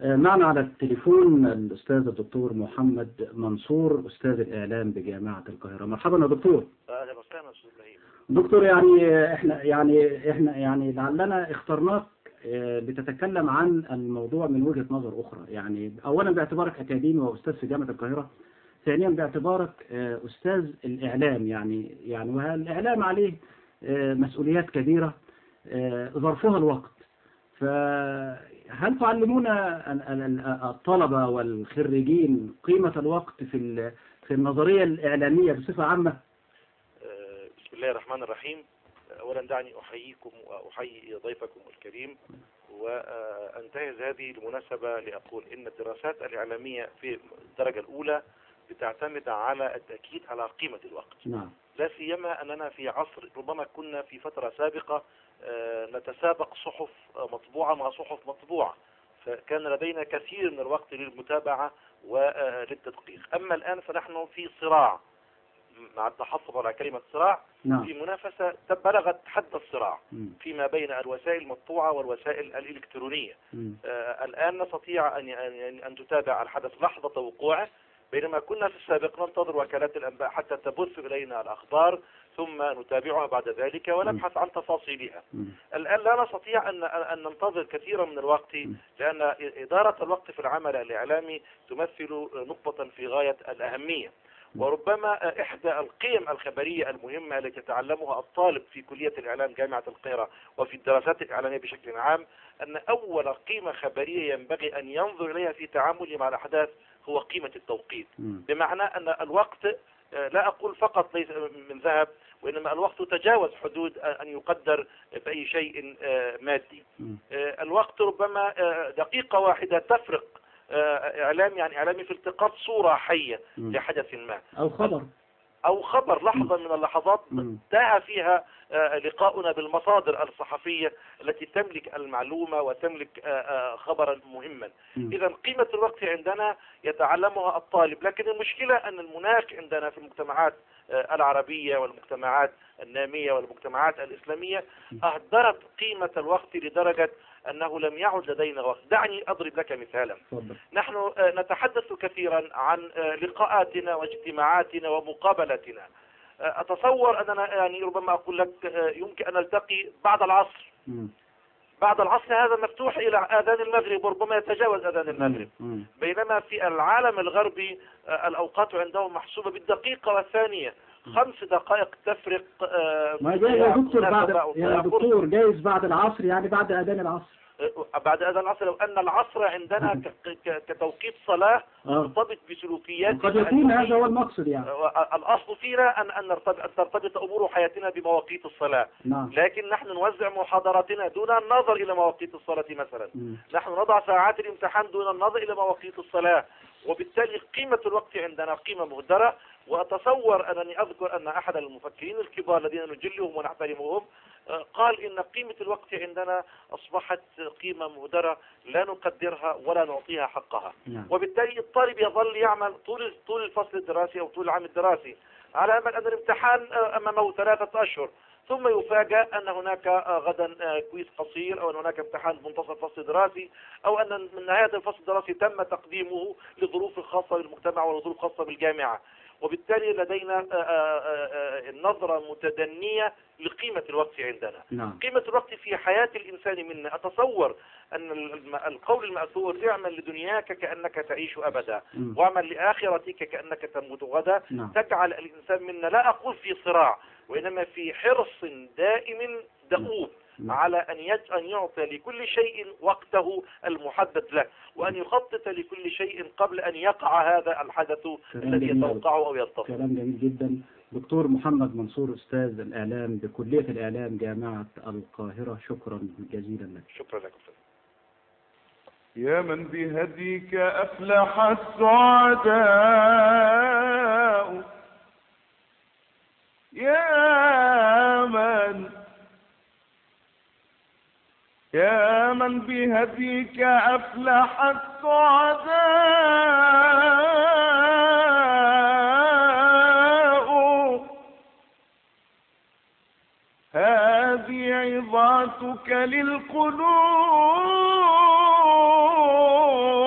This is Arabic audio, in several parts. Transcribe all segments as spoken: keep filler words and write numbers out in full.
معنا على التليفون الأستاذ الدكتور محمد منصور، أستاذ الإعلام بجامعة القاهرة. مرحبا يا دكتور. أهلا وسهلا أستاذ إبراهيم. دكتور، يعني إحنا يعني إحنا يعني لعلنا اخترناك لتتكلم عن الموضوع من وجهة نظر أخرى، يعني أولا باعتبارك أكاديمي وأستاذ في جامعة القاهرة، ثانيا باعتبارك أستاذ الإعلام، يعني يعني والإعلام عليه مسؤوليات كبيرة ظرفها الوقت. فهل تعلمون الطلبة والخريجين قيمة الوقت في في النظرية الإعلامية بصفة عامة؟ بسم الله الرحمن الرحيم. أولا دعني أحييكم وأحيي ضيفكم الكريم، وأنتهز هذه المناسبة لأقول إن الدراسات الإعلامية في الدرجة الأولى بتعتمد على التأكيد على قيمة الوقت. نعم. لا سيما أننا في عصر ربما كنا في فترة سابقة نتسابق صحف مطبوعة مع صحف مطبوعة، فكان لدينا كثير من الوقت للمتابعة وللتدقيق. أما الآن فنحن في صراع، مع التحفظ على كلمة صراع، نعم. في منافسة بلغت حد الصراع م. فيما بين الوسائل المطبوعة والوسائل الإلكترونية. آه الآن نستطيع أن أن تتابع الحدث لحظة وقوعه، بينما كنا في السابق ننتظر وكالات الأنباء حتى تبث إلينا الأخبار ثم نتابعها بعد ذلك ونبحث عن تفاصيلها. م. الآن لا نستطيع أن أن ننتظر كثيرا من الوقت، لأن إدارة الوقت في العمل الإعلامي تمثل نقطة في غاية الأهمية، وربما إحدى القيم الخبرية المهمة التي يتعلمها الطالب في كلية الإعلام جامعة القاهرة وفي الدراسات الإعلامية بشكل عام، أن أول قيمة خبرية ينبغي أن ينظر إليها في تعامله مع الأحداث هو قيمة التوقيت. بمعنى أن الوقت لا أقول فقط ليس من ذهب، وإنما الوقت تجاوز حدود أن يقدر بأي شيء مادي. الوقت ربما دقيقة واحدة تفرق إعلام يعني إعلامي في التقاط صورة حية لحدث ما، أو خبر أو خبر لحظة من اللحظات انتهى فيها لقاؤنا بالمصادر الصحفية التي تملك المعلومة وتملك خبرا مهما. إذا قيمة الوقت عندنا يتعلمها الطالب، لكن المشكلة أن المناخ عندنا في المجتمعات العربية والمجتمعات النامية والمجتمعات الإسلامية أهدرت قيمة الوقت لدرجة أنه لم يعد لدينا وقت. دعني أضرب لك مثالا. نحن نتحدث كثيرا عن لقاءاتنا واجتماعاتنا ومقابلاتنا. أتصور أننا يعني ربما أقول لك يمكن أن نلتقي بعد العصر. بعد العصر هذا مفتوح إلى آذان المغرب وربما يتجاوز آذان المغرب، بينما في العالم الغربي الأوقات عندهم محسوبة بالدقيقة والثانية، خمس دقائق تفرق. ما جاي يا دكتور بعد يا دكتور جايز بعد العصر، يعني بعد آذان العصر. بعد آذان العصر، لو أن العصر عندنا كتوقيت صلاة مرتبط بسلوكيات، قد يكون هذا هو المقصد. يعني الأصل فينا أن أن ترتبط أمور حياتنا بمواقيت الصلاة. نعم. لكن نحن نوزع محاضراتنا دون النظر إلى مواقيت الصلاة مثلا. م. نحن نضع ساعات الامتحان دون النظر إلى مواقيت الصلاة، وبالتالي قيمة الوقت عندنا قيمة مهدرة. وأتصور أنني أذكر أن أحد المفكرين الكبار الذين نجلهم ونحترمهم قال إن قيمة الوقت عندنا أصبحت قيمة مهدرة لا نقدرها ولا نعطيها حقها. نعم. وبالتالي الطالب يظل يعمل طول طول الفصل الدراسي أو طول العام الدراسي على أمل أن الامتحان أمامه ثلاثة أشهر، ثم يفاجأ أن هناك غدا كويز قصير، أو أن هناك امتحان منتصف الفصل الدراسي، أو أن من نهاية الفصل الدراسي تم تقديمه لظروف خاصة بالمجتمع وظروف خاصة بالجامعة. وبالتالي لدينا نظرة متدنية لقيمة الوقت عندنا. نعم. قيمة الوقت في حياة الإنسان منا، أتصور أن القول المأثور اعمل لدنياك كأنك تعيش أبدا، م. واعمل لآخرتك كأنك تموت غدا. نعم. تجعل الإنسان منا لا أقول في صراع، وإنما في حرص دائم دؤوب على أن أن يعطي لكل شيء وقته المحدد له، وأن يخطط لكل شيء قبل أن يقع هذا الحدث الذي يتوقعه أو ينتظر. كلام جميل جدا. دكتور محمد منصور، أستاذ الإعلام بكلية الإعلام جامعة القاهرة، شكرا جزيلا لك. شكرا لك. يا من بهديك أفلح السعداء، يا من يا من بهديك أفلح السعداء، هذه عظاتك للقلوب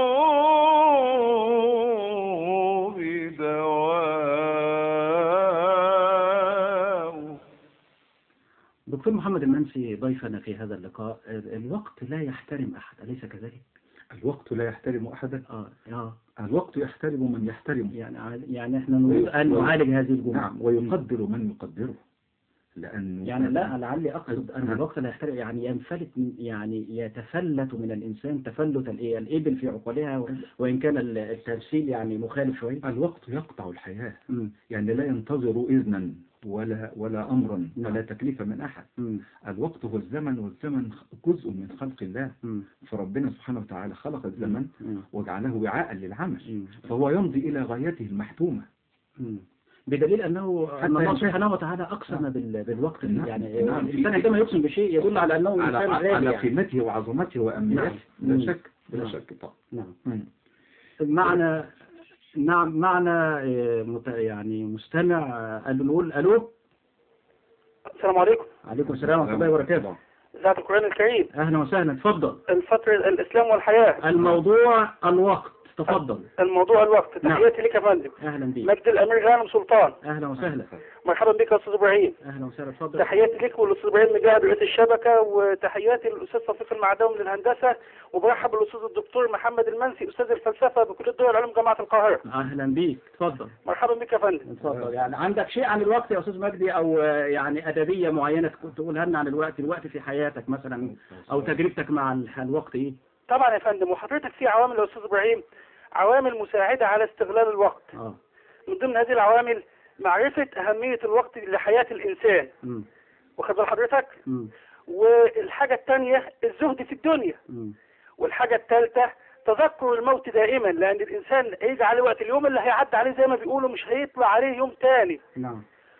دكتور محمد المنسي ضيفنا في هذا اللقاء. الوقت لا يحترم أحد، أليس كذلك؟ الوقت لا يحترم أحدا. آه. آه. الوقت يحترم من يحترم. يعني يعني احنا نريد أن نعالج هذه الجملة. نعم، ويقدر من يقدره. لأنه يعني لا، لعلي أقصد أن الوقت لا يحترم، يعني ينفلت، يعني يتفلت من الإنسان تفلت الإبل في عقولها، وإن كان التمثيل يعني مخالف شوي. الوقت يقطع الحياة. م. يعني لا ينتظر إذنا ولا ولا أمرا نعم. ولا تكليف من أحد. م. الوقت هو الزمن، والزمن جزء من خلق الله. م. فربنا سبحانه وتعالى خلق الزمن م. وجعله وعاء للعمل. م. فهو يمضي إلى غايته المحتومة. م. بدليل أنه أن الله سبحانه وتعالى أقسم بالوقت. نعم. يعني نعم. الإنسان عندما يقسم بشيء يدل على أنه على, على, على يعني. قيمته وعظمته وأهميته. نعم. لا شك بلا نعم. شك طبعا. نعم. معنا نعم معنا يعني مستمع. نقول ألو. السلام عليكم. عليكم السلام ورحمة الله وبركاته. ذات القرآن الكريم. أهلا وسهلا، تفضل. الفترة الإسلام والحياة. الموضوع الوقت، تفضل. الموضوع الوقت. نعم. تحياتي لك يا فندم. أهلا بك. مجد الأمير غانم سلطان. أهلا وسهلا. مرحبا بك يا أستاذ إبراهيم. أهلا وسهلا، تفضل. تحياتي لك والأستاذ إبراهيم مجاهد رئيس الشبكة، وتحياتي للأستاذ صفيق المعداوي من الهندسة، وبرحب بالأستاذ الدكتور محمد المنسي أستاذ الفلسفة بكلية دول العلوم جامعة القاهرة. أهلا بك، تفضل. مرحبا بك يا فندم. تفضل. يعني عندك شيء عن الوقت يا أستاذ مجدي، أو يعني أدبية معينة تقولها لنا عن الوقت، الوقت في حياتك مثلا، أو تجربتك مع الوقت إيه؟ طبعا يا فندم. وحضرتك في عوامل يا أستاذ إبراهيم، عوامل مساعدة على استغلال الوقت. آه. من ضمن هذه العوامل معرفة أهمية الوقت لحياة الإنسان. م. واخد بال حضرتك؟ م. والحاجة الثانية الزهد في الدنيا. م. والحاجة الثالثة تذكر الموت دائما، لأن الإنسان هيجي عليه وقت، اليوم اللي هيعدي عليه زي ما بيقولوا مش هيطلع عليه يوم تاني. نعم.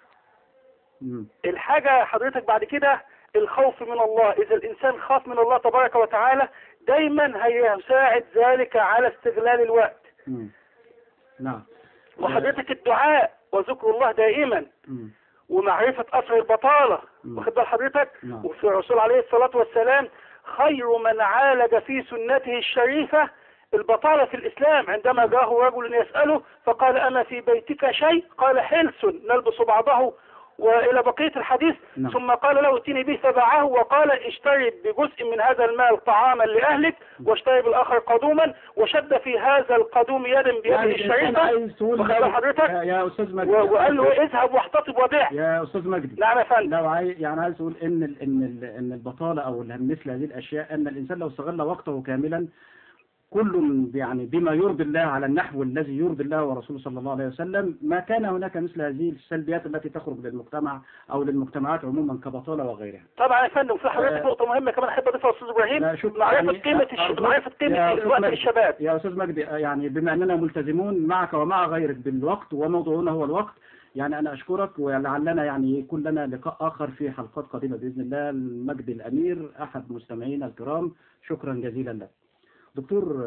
م. الحاجة حضرتك بعد كده الخوف من الله. إذا الإنسان خاف من الله تبارك وتعالى دايما هيساعد ذلك على استغلال الوقت. م. نعم. وحضرتك الدعاء وذكر الله دائما. م. ومعرفة أثر البطالة. واخد بال حضرتك؟ نعم. وفي الرسول عليه الصلاة والسلام خير من عالج في سنته الشريفة البطالة في الإسلام، عندما جاءه رجل يسأله فقال أما في بيتك شيء؟ قال حلس نلبس بعضه، وإلى بقية الحديث. نعم. ثم قال له ائتني به فباعه، وقال اشتري بجزء من هذا المال طعاما لأهلك، واشتري بالآخر قدوما، وشد في هذا القدوم يدا بيده يعني الشريفة. وخلى حضرتك يا أستاذ مجدي، وقال له اذهب واحتطب وبيع. يا أستاذ مجدي. نعم يا فندم. لو عايز يعني عايز أقول إن ال إن ال إن البطالة أو مثل هذه الأشياء، أن الإنسان لو استغل وقته كاملا كل يعني بما يرضي الله على النحو الذي يرضي الله ورسوله صلى الله عليه وسلم، ما كان هناك مثل هذه السلبيات التي تخرج للمجتمع أو للمجتمعات عموما كبطالة وغيرها. طبعا يا فندم. في حضرتك نقطة مهمة كمان أحب أضيفها يا أستاذ إبراهيم، معرفة يعني قيمة الش... معرفة قيمة الوقت للشباب. يا أستاذ مجدي، يعني بما أننا ملتزمون معك ومع غيرك بالوقت، وموضوعنا هو الوقت، يعني أنا أشكرك، ولعلنا يعني يكون لنا لقاء آخر في حلقات قادمة بإذن الله. المجدي الأمير أحد مستمعينا الكرام، شكرا جزيلا لك. دكتور،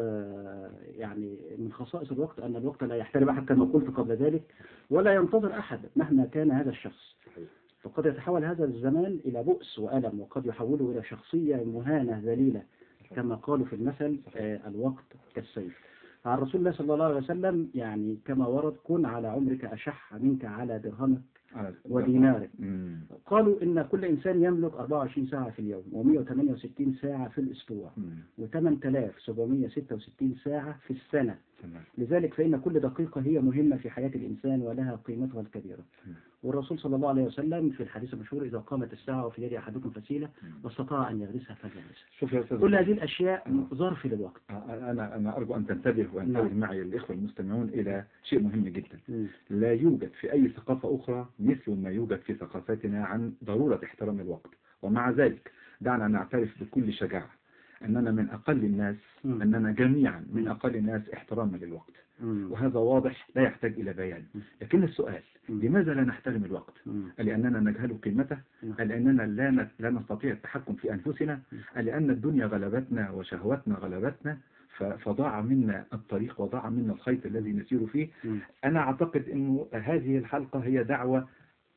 يعني من خصائص الوقت أن الوقت لا يحترم أحد كما قلت قبل ذلك، ولا ينتظر أحد مهما كان هذا الشخص. فقد يتحول هذا الزمان إلى بؤس وألم، وقد يحوله إلى شخصية مهانة ذليلة، كما قالوا في المثل الوقت كالسيف. عن رسول الله صلى الله عليه وسلم يعني كما ورد: كن على عمرك أشح منك على درهمك ودينارك. قالوا إن كل إنسان يملك أربعة وعشرين ساعة في اليوم، ومئة وثمانية وستين ساعة في الأسبوع، وثمانية آلاف وسبعمئة وستة وستين ساعة في السنة. لذلك فإن كل دقيقة هي مهمة في حياة الإنسان ولها قيمتها الكبيرة. والرسول صلى الله عليه وسلم في الحديث المشهور: إذا قامت الساعة وفي يد أحدكم فسيلة واستطاع أن يغرسها فليغرسها. كل هذه الأشياء ظرف للوقت. أنا أنا أرجو أن تنتبه وأنتبه معي الإخوة المستمعون إلى شيء مهم جدا. م. لا يوجد في أي ثقافة أخرى مثل ما يوجد في ثقافتنا عن ضرورة احترام الوقت. ومع ذلك دعنا نعترف بكل شجاعة أننا من أقل الناس، م. أننا جميعا من أقل الناس احتراما للوقت. م. وهذا واضح لا يحتاج إلى بيان. لكن السؤال: م. لماذا لا نحترم الوقت؟ لأننا نجهل قيمته؟ لأننا لا لا نستطيع التحكم في أنفسنا؟ لأن الدنيا غلبتنا وشهوتنا غلبتنا فضاع منا الطريق وضاع منا الخيط الذي نسير فيه. م. أنا أعتقد أنه هذه الحلقة هي دعوة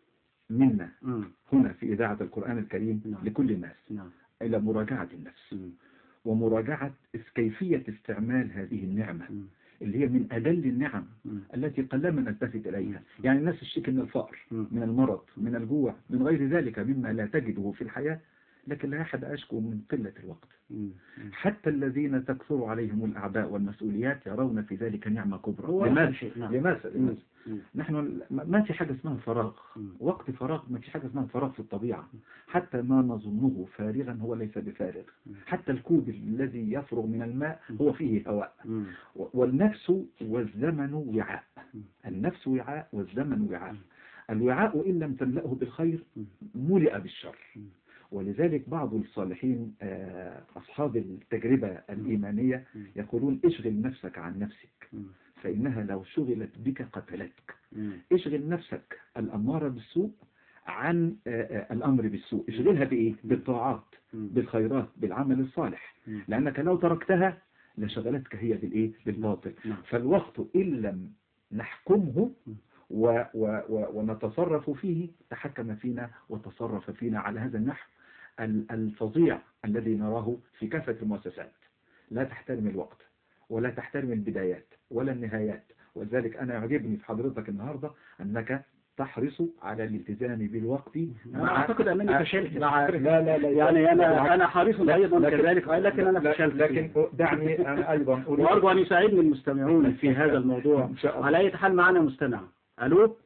منا م. هنا في إذاعة القرآن الكريم م. لكل الناس م. إلى مراجعة النفس م. ومراجعة كيفية استعمال هذه النعمة. م. اللي هي من أدل النعم التي قلما نلتفت إليها. يعني الناس تشتكي من الفقر، من المرض، من الجوع، من غير ذلك مما لا تجده في الحياة، لكن لا أحد أشكو من قلة الوقت. حتى الذين تكثر عليهم الأعباء والمسؤوليات يرون في ذلك نعمة كبرى. لماذا؟ لماذا؟ نحن ما في حاجة اسمها فراغ، وقت فراغ، ما في حاجة اسمها فراغ في الطبيعة. حتى ما نظنه فارغا هو ليس بفارغ. حتى الكوب الذي يفرغ من الماء هو فيه هواء. والنفس والزمن وعاء. النفس وعاء والزمن وعاء. الوعاء إن لم تملأه بالخير ملئ بالشر. ولذلك بعض الصالحين أصحاب التجربة الإيمانية يقولون اشغل نفسك عن نفسك فإنها لو شغلت بك قتلتك. اشغل نفسك الأمارة بالسوء عن الأمر بالسوء. اشغلها بإيه؟ بالطاعات، بالخيرات، بالعمل الصالح، لأنك لو تركتها لشغلتك هي بالإيه؟ بالباطل. فالوقت إن لم نحكمه و و و ونتصرف فيه تحكم فينا وتصرف فينا على هذا النحو الفظيع الذي نراه في كافة المؤسسات. لا تحترم الوقت ولا تحترم البدايات ولا النهايات. ولذلك أنا يعجبني في حضرتك النهاردة أنك تحرص على الالتزام بالوقت. أنا أعتقد أنني فشلت. لا لا لا يعني أنا أنا حريص أيضا كذلك، لكن أنا فشلت. لكن دعني أنا أيضا وأرجو أن يساعدني المستمعون في هذا الموضوع. على أي حال معنا مستمع. ألو. ألو.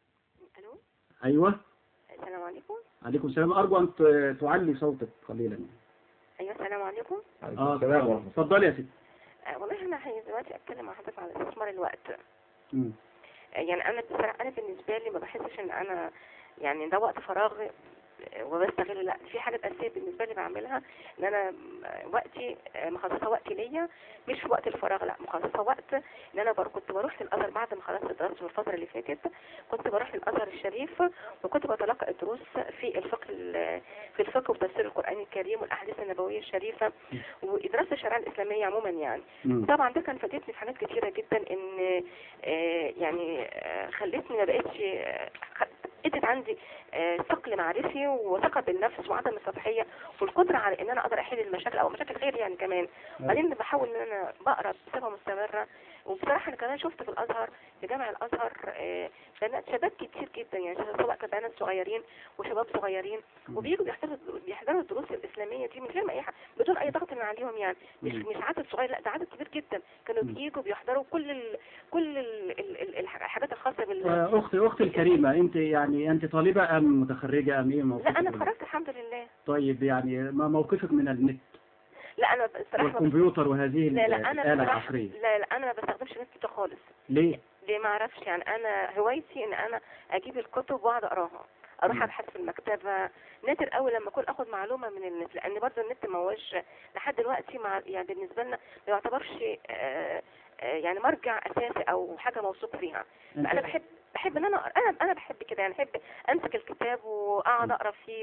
أيوة. السلام عليكم. عليكم السلام. أرجو أن تعلي صوتك قليلا. أيوة السلام عليكم. آه السلام. اتفضلي يا ستي. آه والله أنا عايز دلوقتي أتكلم مع حضرتك عن استثمار الوقت. امم يعني أنا بصراحة أنا بالنسبة لي ما بحسش إن أنا يعني ده وقت فراغ وبستغله. لا، في حاجات أساسية بالنسبة لي بعملها، إن أنا وقتي مخصصة وقتي ليا مش في وقت الفراغ، لا مخصصة وقت إن أنا بر... كنت بروح للأزهر بعد ما خلصت دراسة الفترة اللي فاتت. كنت بروح للأزهر الشريف وكنت بتلقى دروس في الفقه في الفقه وتفسير القرآن الكريم والأحاديث النبوية الشريفة ودراسة الشريعة الإسلامية عموما يعني. طبعا ده كان فادتني في حاجات كتيرة جدا، إن يعني خلتني ما بقتش ادت عندي ثقل معرفي وثقة بالنفس وعدم السطحية والقدرة على ان انا اقدر احل المشاكل او مشاكل غيري يعني كمان. بعدين بحاول ان انا بقرا بصفة مستمرة. وبصراحة انا كمان شفت في الازهر في جامع الازهر بنات شباب كتير جدا، يعني سواء كان بنات صغيرين وشباب صغيرين وبييجوا بيحضروا بيحضروا الدروس الاسلامية دي من غير ما اي حاجة، بدون اي ضغط من عليهم يعني. مش مش عدد صغير، لا ده عدد كبير جدا كانوا بييجوا بيحضروا كل ال كل ال ال الحاجات الخاصة بال اختي اختي الكريمة، انت يعني انت طالبة ام متخرجة ام ايه موقفك؟ لا انا اتخرجت الحمد لله. طيب يعني ما موقفك من النت؟ لا انا بصراحه والكمبيوتر وهذه لا لا انا الآلة العصرية. لا لا انا ما بستخدمش النت ده خالص. ليه؟ ليه ما اعرفش يعني. انا هوايتي ان انا اجيب الكتب واقعد اقراها، اروح ابحث في المكتبه. نادر قوي لما اكون اخد معلومه من النت، لان برضه النت ما هوش لحد دلوقتي مع يعني بالنسبه لنا ما يعتبرش آآ آآ يعني مرجع اساسي او حاجه موثوق فيها. فانا بحب بحب ان انا انا انا بحب كده يعني، احب امسك الكتاب واقعد اقرا فيه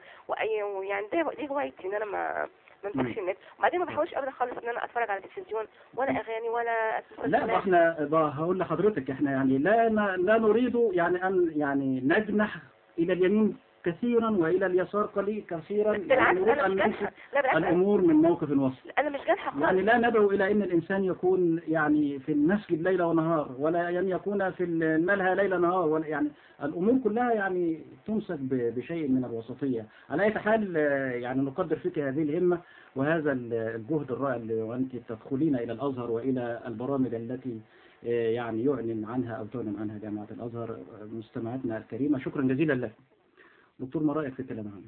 واي يعني دي دي هوايتي، ان انا ما ما امسكش النت. وبعدين ما بحاولش ابدا خالص ان انا اتفرج على التلفزيون ولا اغاني ولا لا. ما احنا هقول لحضرتك احنا يعني لا لا نريد يعني ان يعني نجنح الى اليمين كثيرا والى اليسار قليل كثيرا. يعني نريد ان ننشئ الامور من موقف وسط. انا مش جانحه خالص. يعني لا ندعو الى ان الانسان يكون يعني في المسجد ليل ونهار، ولا ان يكون في الملهى ليل نهار، ولا يعني الامور كلها يعني تمسك بشيء من الوسطيه. على اي حال يعني نقدر فيك هذه الهمه وهذا الجهد الرائع، وانت تدخلين الى الازهر والى البرامج التي يعني يعلن عنها او تعلن عنها جامعه الازهر. مستمعتنا الكريمه شكرا جزيلا لك. دكتور ما رأيك في الكلام هذا؟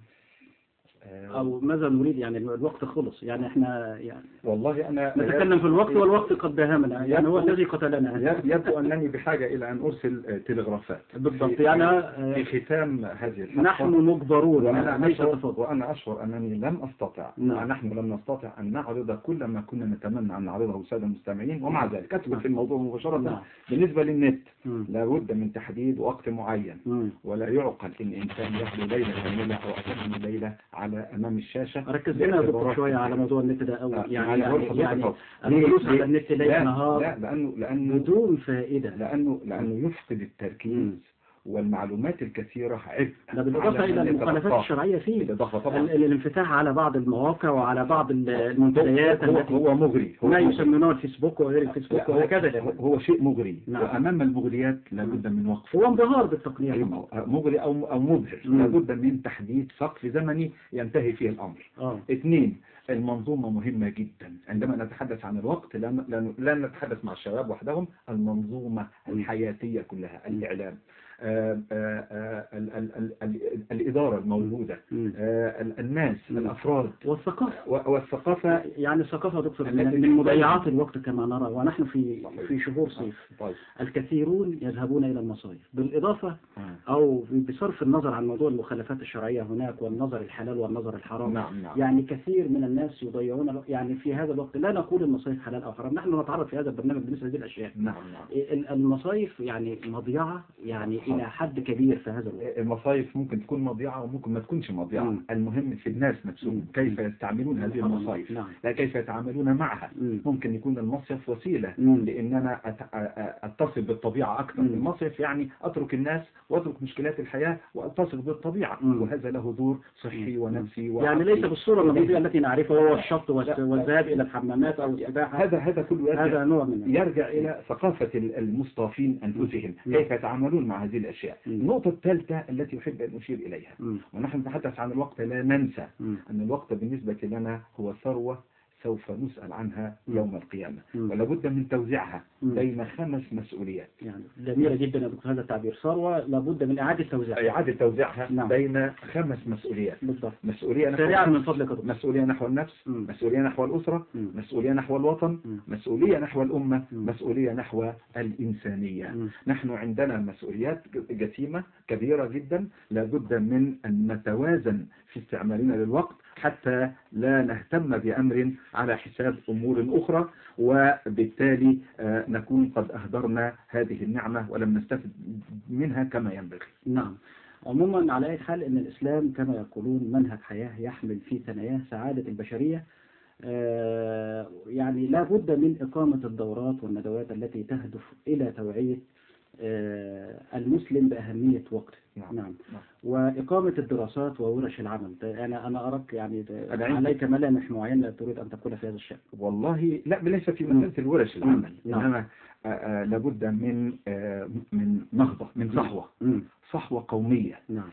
أو ماذا نريد؟ يعني الوقت خلص، يعني احنا يعني والله أنا نتكلم في الوقت والوقت قد داهمنا، يعني هو الذي قتلنا. يبدو أنني بحاجة إلى أن أرسل تلغرافات. بالضبط. يعني في ختام هذه الحلقة نحن مجبرون، وأنا أشعر, وأنا أشعر أنني لم أستطع نعم. نحن لم نستطع أن نعرض كل ما كنا نتمنى أن نعرضه السادة المستمعين. ومع ذلك أدخل نعم. في الموضوع مباشرة. نعم. بالنسبة للنت لابد من تحديد وقت معين. مم. ولا يعقل إن إنسان يخلو ليلة كاملة أو أكثر من ليلة على أمام الشاشة. ركز هنا دكتور شوية على موضوع النت ده أول. يعني يعني, يعني الجلوس على النت ليل نهار لا لأنه لأنه بدون فائدة، لأنه لأنه يفقد التركيز والمعلومات الكثيرة عبء. ده بالإضافة إلى المخالفات الشرعية فيه، بالإضافة طبعا ال- الانفتاح على بعض المواقع وعلى بعض ال- المنتديات هو, التي هو مغري، هو ما مغري. يسمونه الفيسبوك وغير الفيسبوك هو, وهكذا. هو, هو شيء مغري. نعم. وأمام المغريات لابد من وقف. هو انبهار بالتقنية. أيوة، مغري أو أو مبهر. مم. لابد من تحديد سقف زمني ينتهي فيه الأمر. آه. اثنين، المنظومة مهمة جدا. عندما نتحدث عن الوقت لا لا- لا نتحدث مع الشباب وحدهم، المنظومة الحياتية كلها، الإعلام، آه، آه، آه، ال- ال- ال- ال- الإدارة الموجودة، مم. آه، ال- الناس، مم. الأفراد، والثقافة. و- والثقافة. يعني الثقافة دكتور التي من من مضيعات الوقت كما نرى، ونحن في في شهور صيف. طيب. الكثيرون يذهبون إلى المصايف، بالإضافة أو بصرف النظر عن موضوع المخالفات الشرعية هناك والنظر الحلال والنظر الحرام. نعم نعم. يعني كثير من الناس يضيعون الوقت. يعني في هذا الوقت لا نقول المصايف حلال أو حرام، نحن نتعرض في هذا البرنامج بالنسبة لهذه الأشياء. نعم نعم. ال- المصايف يعني مضيعة يعني إلى حد كبير في هذا الوقت. المصايف ممكن تكون مضيعة وممكن ما تكونش مضيعة. مم. المهم في الناس نفسهم مم. كيف يستعملون هذه المصايف، نعم. لا كيف يتعاملون معها. مم. ممكن يكون المصيف وسيلة مم. لأن أنا أت- أ- أتصل بالطبيعة أكثر. مم. المصيف يعني أترك الناس وأترك مشكلات الحياة وأتصل بالطبيعة. مم. وهذا له دور صحي ونفسي يعني وعقلي. ليس بالصورة النمطية التي نعرفها، هو الشط والس- والذهاب إلى الحمامات أو السباحة. هذا هذا كله يرجع, هذا نوع من يرجع إلى ثقافة المصطافين أنفسهم، مم. كيف يتعاملون مع هذه الأشياء. مم. النقطة الثالثة التي أحب أن أشير إليها، مم. ونحن نتحدث عن الوقت لا ننسى مم. أن الوقت بالنسبة لنا هو ثروة سوف نسأل عنها يوم القيامة، مم. ولا بد من توزيعها مم. بين خمس مسؤوليات. يعني جميلة جدا يا دكتور هذا التعبير، ثروة لابد من إعادة توزيعها. إعادة توزيعها نعم. بين خمس مسؤوليات. بالضبط. مسؤولية نحو سريعا من النفس، فضلك يا دكتور. مسؤولية نحو النفس، مم. مسؤولية نحو الأسرة، مم. مسؤولية نحو الوطن، مم. مسؤولية نحو الأمة، مم. مسؤولية نحو الإنسانية. مم. نحن عندنا مسؤوليات جسيمة كبيرة جدا، لابد من أن نتوازن في استعمالنا للوقت حتى لا نهتم بأمر على حساب أمور أخرى، وبالتالي آه، نكون قد أهدرنا هذه النعمة ولم نستفد منها كما ينبغي. نعم. عموما على أي حال أن الإسلام كما يقولون منهج حياة يحمل في ثناياه سعادة البشرية. آه، يعني لا بد من إقامة الدورات والندوات التي تهدف إلى توعية آه، المسلم بأهمية وقته. نعم. نعم. نعم. وإقامة الدراسات وورش العمل. أنا أنا أراك يعني أنا عندي- عليك ملامح معينة تريد أن تقول في هذا الشأن. والله لا، ليس في مم. مسألة الورش العمل، نعم. إنما آه، آه، لابد من آه، من نهضة، من صحوة مم. صحوة قومية نعم.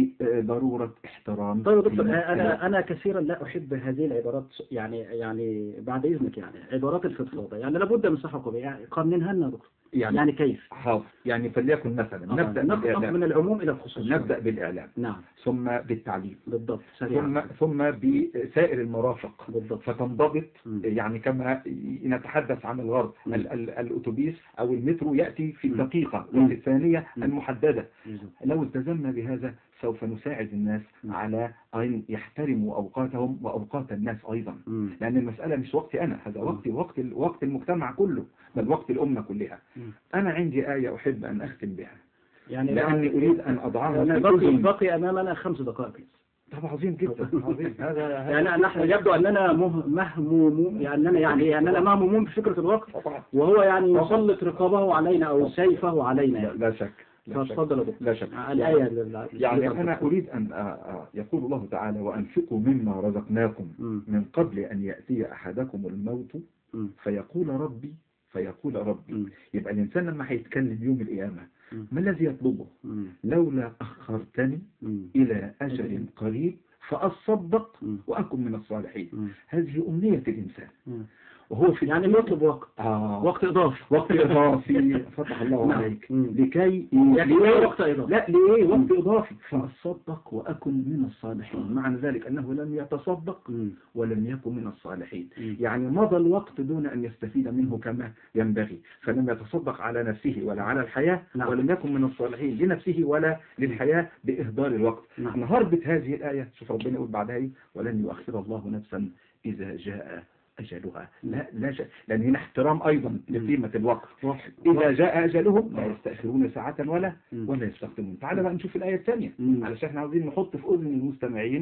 بضرورة احترام. طيب يا دكتور، قيمة أنا الوقت. أنا كثيرا لا أحب هذه العبارات، يعني يعني بعد إذنك يعني عبارات الفضفاضة، يعني لابد من صحة قوية، يعني قاننها لنا يا دكتور. يعني, يعني كيف؟ حاضر. يعني فليكن مثلا نبدأ نخطف بالإعلام، من العموم إلى الخصوص. نبدأ بالإعلام، نعم. ثم بالتعليم، بالضبط. ثم سريعا. ثم بسائر المرافق، بالضبط. فتنضبط. مم. يعني كما نتحدث عن الغرب، مم. ال- ال- الأتوبيس أو المترو يأتي في مم. الدقيقة مم. وفي الثانية مم. المحددة. بالضبط. لو التزمنا بهذا سوف نساعد الناس مم. على أن يحترموا أوقاتهم وأوقات الناس أيضا، مم. لأن المسألة مش وقتي أنا، هذا مم. وقت وقت وقت المجتمع كله، بل وقت الأمة كلها. مم. أنا عندي آية أحب أن أختم بها، يعني لأني أريد أن أضعها يعني في بقي أذن. بقي أمامنا خمس دقائق. طب عظيم جدا، عظيم. هذا هذا يعني نحن يبدو أننا مه- مهمومون، يعني أننا يعني أننا مهمومون بفكرة الوقت، طبعا. وهو يعني يسلط رقابه علينا أو سيفه علينا. لا, يعني لا شك، لا شك. فاتفضل يا دكتور. لا شك. الآية لل- يعني أنا أريد أن آ- آ- يقول الله تعالى: وأنفقوا مما رزقناكم مم. من قبل أن يأتي أحدكم الموت مم. فيقول ربي فيقول ربي. مم. يبقى الإنسان لما هيتكلم يوم القيامة مم. ما الذي يطلبه؟ مم. لولا أخرتني مم. إلى أجل قريب فأصدق مم. وأكن من الصالحين. مم. هذه أمنية الإنسان، مم. وهو في يعني نطلب وقت آه. وقت إضافي. وقت إضافي. فتح الله نعم. عليك. مم. لكي يعني ليه؟ إيه وقت إضافي؟ لا ليه وقت إضافي فأصدق وأكن من الصالحين. معنى ذلك أنه لم يتصدق مم. ولم يكن من الصالحين. مم. يعني مضى الوقت دون أن يستفيد منه كما ينبغي، فلم يتصدق على نفسه ولا على الحياة. نعم. ولم يكن من الصالحين لنفسه ولا للحياة بإهدار الوقت. نعم. نهربت هذه الآية، شوف ربنا يقول بعدها إيه: ولن يؤخر الله نفسا إذا جاء أجلها. لا لا شيء، لأن هنا احترام أيضا لقيمة الوقت. إذا جاء أجلهم لا يستأخرون ساعة ولا مم. ولا يستقدمون. تعال بقى نشوف الآية الثانية، مم. علشان احنا عاوزين نحط في أذن المستمعين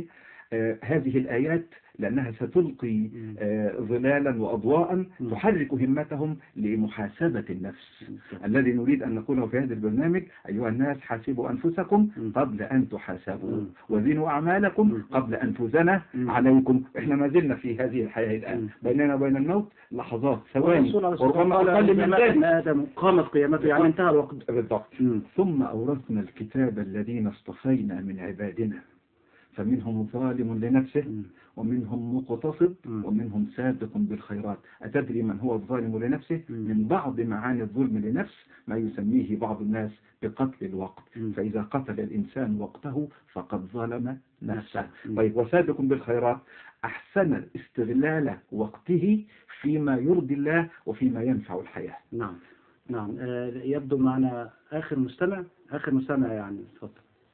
آه هذه الآيات لأنها ستلقي آه ظلالا وأضواء تحرك همتهم لمحاسبة النفس. الذي نريد أن نقوله في هذا البرنامج: أيها الناس حاسبوا أنفسكم قبل أن تحاسبوا، وزنوا أعمالكم قبل أن توزن عليكم. إحنا ما زلنا في هذه الحياة الآن، بيننا وبين الموت لحظات، ثواني، وربما أقل من ذلك. آدم قامت قيامته، يعني انتهى الوقت بالضبط. ثم أورثنا الكتاب الذين اصطفينا من عبادنا فمنهم ظالم لنفسه ومنهم مقتصد ومنهم سابق بالخيرات. أتدري من هو الظالم لنفسه؟ من بعض معاني الظلم لنفس ما يسميه بعض الناس بقتل الوقت، فإذا قتل الإنسان وقته فقد ظلم نفسه. طيب، وسابق بالخيرات أحسن استغلال وقته فيما يرضي الله وفيما ينفع الحياة. نعم نعم. آه يبدو معنا آخر مستمع آخر مستمع يعني تفضل.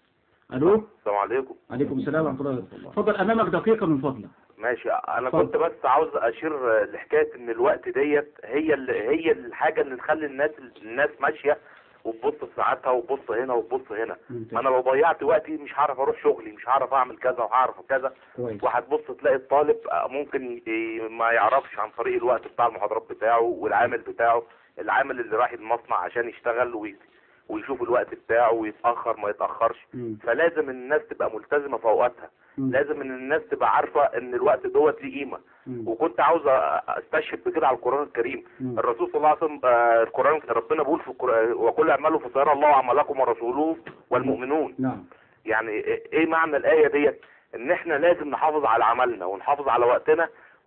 الو، السلام عليكم. عليكم السلام ورحمه الله وبركاته. اتفضل، امامك دقيقه من فضلك. ماشي. انا فضل. كنت بس عاوز اشير لحكايه ان الوقت ديت هي اللي هي الحاجه اللي تخلي الناس الناس ماشيه وتبص في ساعاتها وتبص هنا وتبص هنا. انا لو ضيعت وقتي مش هعرف اروح شغلي، مش هعرف اعمل كذا وهعرف كذا. وهتبص تلاقي الطالب ممكن ما يعرفش عن طريق الوقت بتاع المحاضرات بتاعه والعامل بتاعه، العامل اللي راح المصنع عشان يشتغل وي ويشوف الوقت بتاعه ويتأخر ما يتأخرش. فلازم الناس تبقى ملتزمة في اوقاتها، لازم ان الناس تبقى عارفة ان الوقت دوت ليه قيمة. وكنت عاوز استشهد بكده على القرآن الكريم. الرسول صلى الله عليه وسلم آه القرآن ربنا بيقول في القرآن: وكل اعملوا فسيرى الله عملكم ورسوله والمؤمنون. نعم. يعني ايه معنى الآية ديت؟ ان احنا لازم نحافظ على عملنا ونحافظ على وقتنا،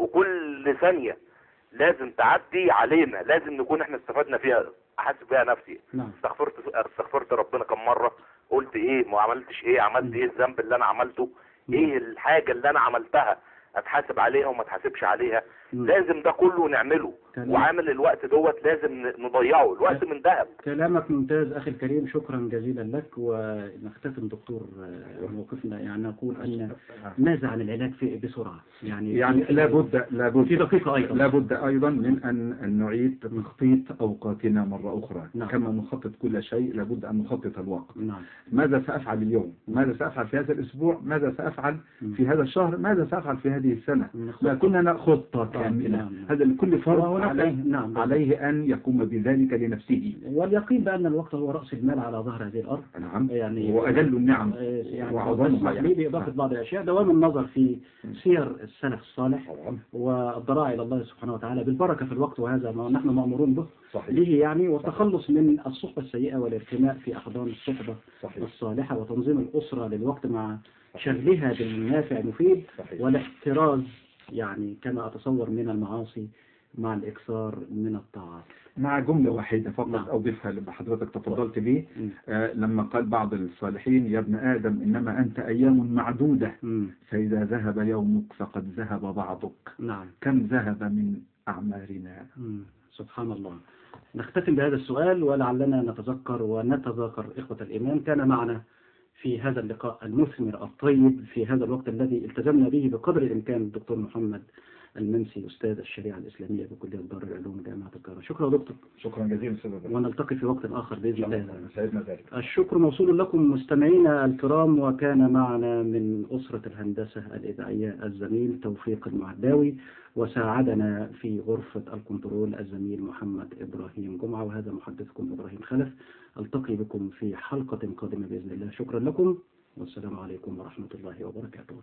وكل ثانية لازم تعدي علينا لازم نكون احنا استفدنا فيها، احاسب بيها نفسي. نعم. استغفرت استغفرت ربنا كم مرة، قلت ايه، ما عملتش ايه، عملت ايه الذنب اللي انا عملته، ايه الحاجة اللي انا عملتها اتحاسب عليها وما اتحاسبش عليها. مم. لازم ده كله نعمله. كلام. وعامل الوقت دوت لازم نضيعه، الوقت من ذهب. كلامك ممتاز اخي الكريم، شكرا جزيلا لك. ونختتم دكتور موقفنا، يعني نقول ان ماذا عن العلاج في بسرعه؟ يعني يعني لابد لابد في دقيقه ايضا لابد ايضا من ان نعيد تخطيط اوقاتنا مره اخرى. نعم. كما نخطط كل شيء لابد ان نخطط الوقت. نعم. ماذا سافعل اليوم؟ ماذا سافعل في هذا الاسبوع؟ ماذا سافعل في هذا الشهر؟ ماذا سافعل في هذه السنه؟ لا كنا خطه كامله. نعم. هذا لكل فرد عليه, نعم. عليه ان يقوم بذلك لنفسه. واليقين بان الوقت هو راس المال على ظهر هذه الارض. نعم. يعني واجل النعم يعني وعظمها. يعني باضافه بعض الاشياء، دوام النظر في سير السلف الصالح والضراع الى الله سبحانه وتعالى بالبركه في الوقت، وهذا ما نحن مامورون به. صحيح. به يعني، والتخلص من الصحبه السيئه والارتماء في احضان الصحبه. صحيح. الصالحه، وتنظيم الاسره للوقت مع شغلها بالنافع المفيد. صحيح. والاحتراز يعني كما أتصور من المعاصي مع الإكثار من الطاعات. مع جملة واحدة فقط. نعم. أضيفها لما حضرتك تفضلت به. آه لما قال بعض الصالحين: يا ابن آدم إنما أنت أيام معدودة. م. فإذا ذهب يومك فقد ذهب بعضك. نعم. كم ذهب من أعمارنا. م. سبحان الله. نختتم بهذا السؤال، ولعلنا نتذكر ونتذاكر إخوة الإيمان. كان معنا في هذا اللقاء المثمر الطيب في هذا الوقت الذي التزمنا به بقدر الإمكان الدكتور محمد المنسي، أستاذ الشريعة الإسلامية بكلية دار العلوم جامعة القاهرة. شكرا دكتور. شكرا جزيلا أستاذ. ونلتقي في وقت آخر بإذن الله. سعدنا ذلك. الشكر موصول لكم مستمعينا الكرام. وكان معنا من أسرة الهندسة الإذاعية الزميل توفيق المعداوي، وساعدنا في غرفة الكنترول الزميل محمد إبراهيم جمعة، وهذا محدثكم إبراهيم خلف. ألتقي بكم في حلقة قادمة بإذن الله. شكرا لكم، والسلام عليكم ورحمة الله وبركاته.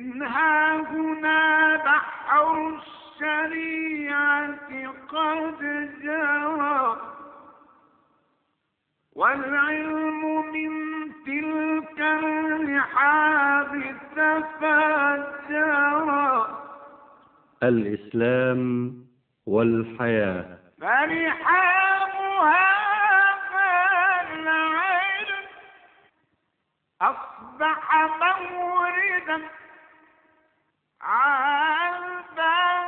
منها هنا بحر الشريعة قد جرى، والعلم من تلك الرحاب تفجرا. الإسلام والحياة. فرحابها العلم أصبح موردا عذبا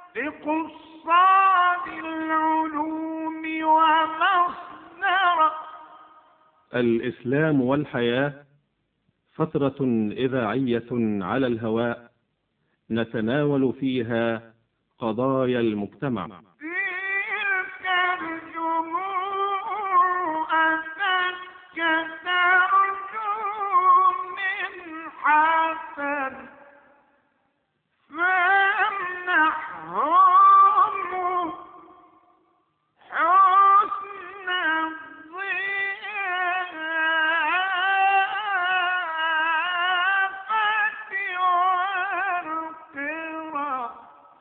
لقصاد العلوم ومصدرا. الإسلام والحياة فترة إذاعية على الهواء نتناول فيها قضايا المجتمع. تلك الجموع أتتك ترجو من حسن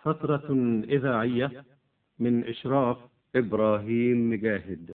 فترة إذاعية من إشراف إبراهيم مجاهد.